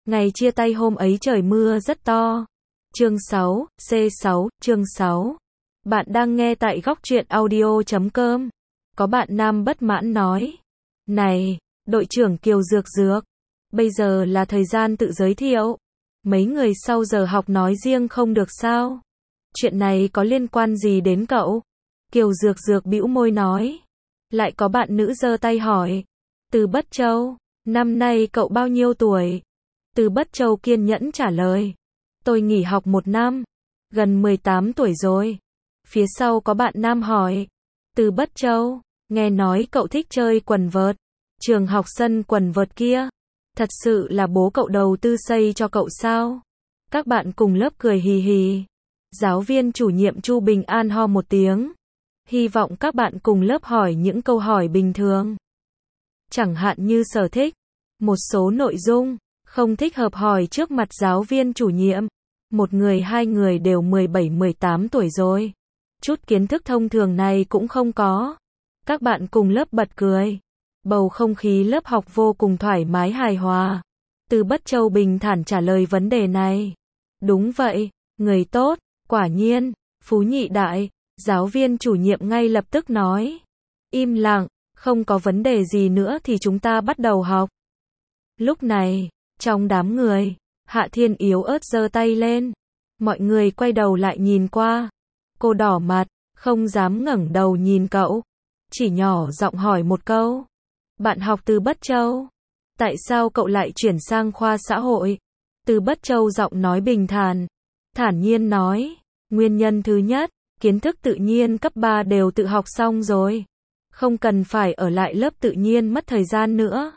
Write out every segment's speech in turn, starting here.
Ngày chia tay hôm ấy trời mưa rất to. Chương 6, C6, chương 6. Bạn đang nghe tại góc truyện audio.com. Có bạn nam bất mãn nói. Này, đội trưởng Kiều Dược Dược. Bây giờ là thời gian tự giới thiệu. Mấy người sau giờ học nói riêng không được sao? Chuyện này có liên quan gì đến cậu? Kiều Dược Dược bĩu môi nói. Lại có bạn nữ giơ tay hỏi. Từ Bất Châu, năm nay cậu bao nhiêu tuổi? Từ Bất Châu kiên nhẫn trả lời. Tôi nghỉ học 1 năm, gần 18 tuổi rồi. Phía sau có bạn nam hỏi. Từ Bất Châu, nghe nói cậu thích chơi quần vợt. Trường học sân quần vợt kia, thật sự là bố cậu đầu tư xây cho cậu sao? Các bạn cùng lớp cười hì hì. Giáo viên chủ nhiệm Chu Bình An ho một tiếng. Hy vọng các bạn cùng lớp hỏi những câu hỏi bình thường. Chẳng hạn như sở thích, một số nội dung không thích hợp hỏi trước mặt giáo viên chủ nhiệm. Một người hai người đều 17-18 tuổi rồi. Chút kiến thức thông thường này cũng không có. Các bạn cùng lớp bật cười. Bầu không khí lớp học vô cùng thoải mái hài hòa. Từ Bất Châu bình thản trả lời vấn đề này. Đúng vậy, người tốt, quả nhiên, Phú Nhị Đại. Giáo viên chủ nhiệm ngay lập tức nói. Im lặng, không có vấn đề gì nữa thì chúng ta bắt đầu học. Lúc này, trong đám người, Hạ Thiên yếu ớt giơ tay lên. Mọi người quay đầu lại nhìn qua. Cô đỏ mặt, không dám ngẩng đầu nhìn cậu. Chỉ nhỏ giọng hỏi một câu. Bạn học từ Bất Châu. Tại sao cậu lại chuyển sang khoa xã hội? Từ Bất Châu giọng nói bình thản. Thản nhiên nói. Nguyên nhân thứ nhất, kiến thức tự nhiên cấp 3 đều tự học xong rồi. Không cần phải ở lại lớp tự nhiên mất thời gian nữa.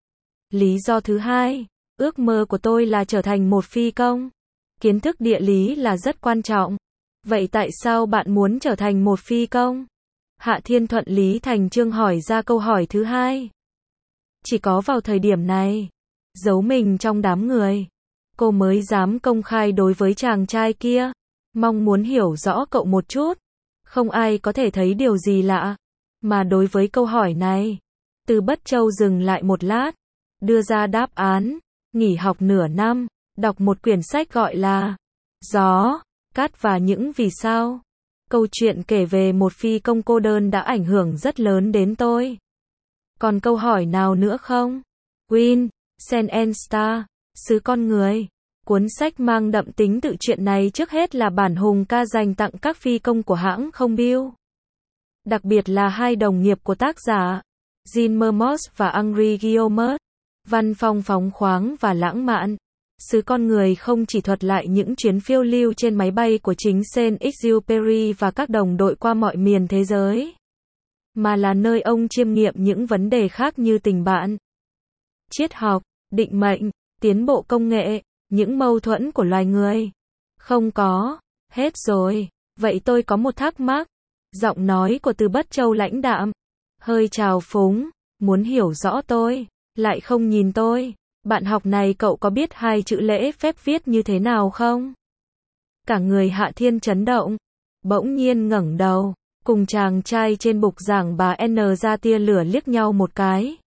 Lý do thứ hai, ước mơ của tôi là trở thành một phi công. Kiến thức địa lý là rất quan trọng. Vậy tại sao bạn muốn trở thành một phi công? Hạ Thiên thuận lý thành chương hỏi ra câu hỏi thứ hai. Chỉ có vào thời điểm này, giấu mình trong đám người, cô mới dám công khai đối với chàng trai kia. Mong muốn hiểu rõ cậu một chút. Không ai có thể thấy điều gì lạ. Mà đối với câu hỏi này, Từ Bất Châu dừng lại một lát, đưa ra đáp án. Nghỉ học nửa năm, đọc một quyển sách gọi là Gió, Cát và những vì sao. Câu chuyện kể về một phi công cô đơn đã ảnh hưởng rất lớn đến tôi. Còn câu hỏi nào nữa không? Win, Sen and Star, Xứ Con Người. Cuốn sách mang đậm tính tự truyện này trước hết là bản hùng ca dành tặng các phi công của hãng không Bill. Đặc biệt là hai đồng nghiệp của tác giả, Jean Mermoz và Henri Guillemot. Văn phong phóng khoáng và lãng mạn. Xứ Con Người không chỉ thuật lại những chuyến phiêu lưu trên máy bay của chính Saint-Exupéry và các đồng đội qua mọi miền thế giới, mà là nơi ông chiêm nghiệm những vấn đề khác như tình bạn, triết học, định mệnh, tiến bộ công nghệ, những mâu thuẫn của loài người. Không có, hết rồi. Vậy tôi có một thắc mắc. Giọng nói của Từ Bất Châu lãnh đạm, hơi trào phúng, muốn hiểu rõ tôi, lại không nhìn tôi. Bạn học này cậu có biết 2 chữ lễ phép viết như thế nào không? Cả người Hạ Thiên chấn động, bỗng nhiên ngẩng đầu, cùng chàng trai trên bục giảng bà N ra tia lửa liếc nhau một cái.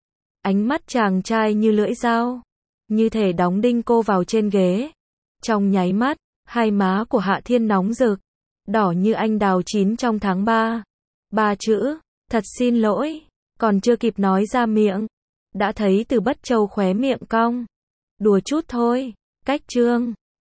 Ánh mắt chàng trai như lưỡi dao, như thể đóng đinh cô vào trên ghế. Trong nháy mắt, hai má của Hạ Thiên nóng rực, đỏ như anh đào chín trong tháng 3. 3 chữ, thật xin lỗi, còn chưa kịp nói ra miệng, đã thấy Từ Bất Châu khóe miệng cong. Đùa chút thôi, cách chương.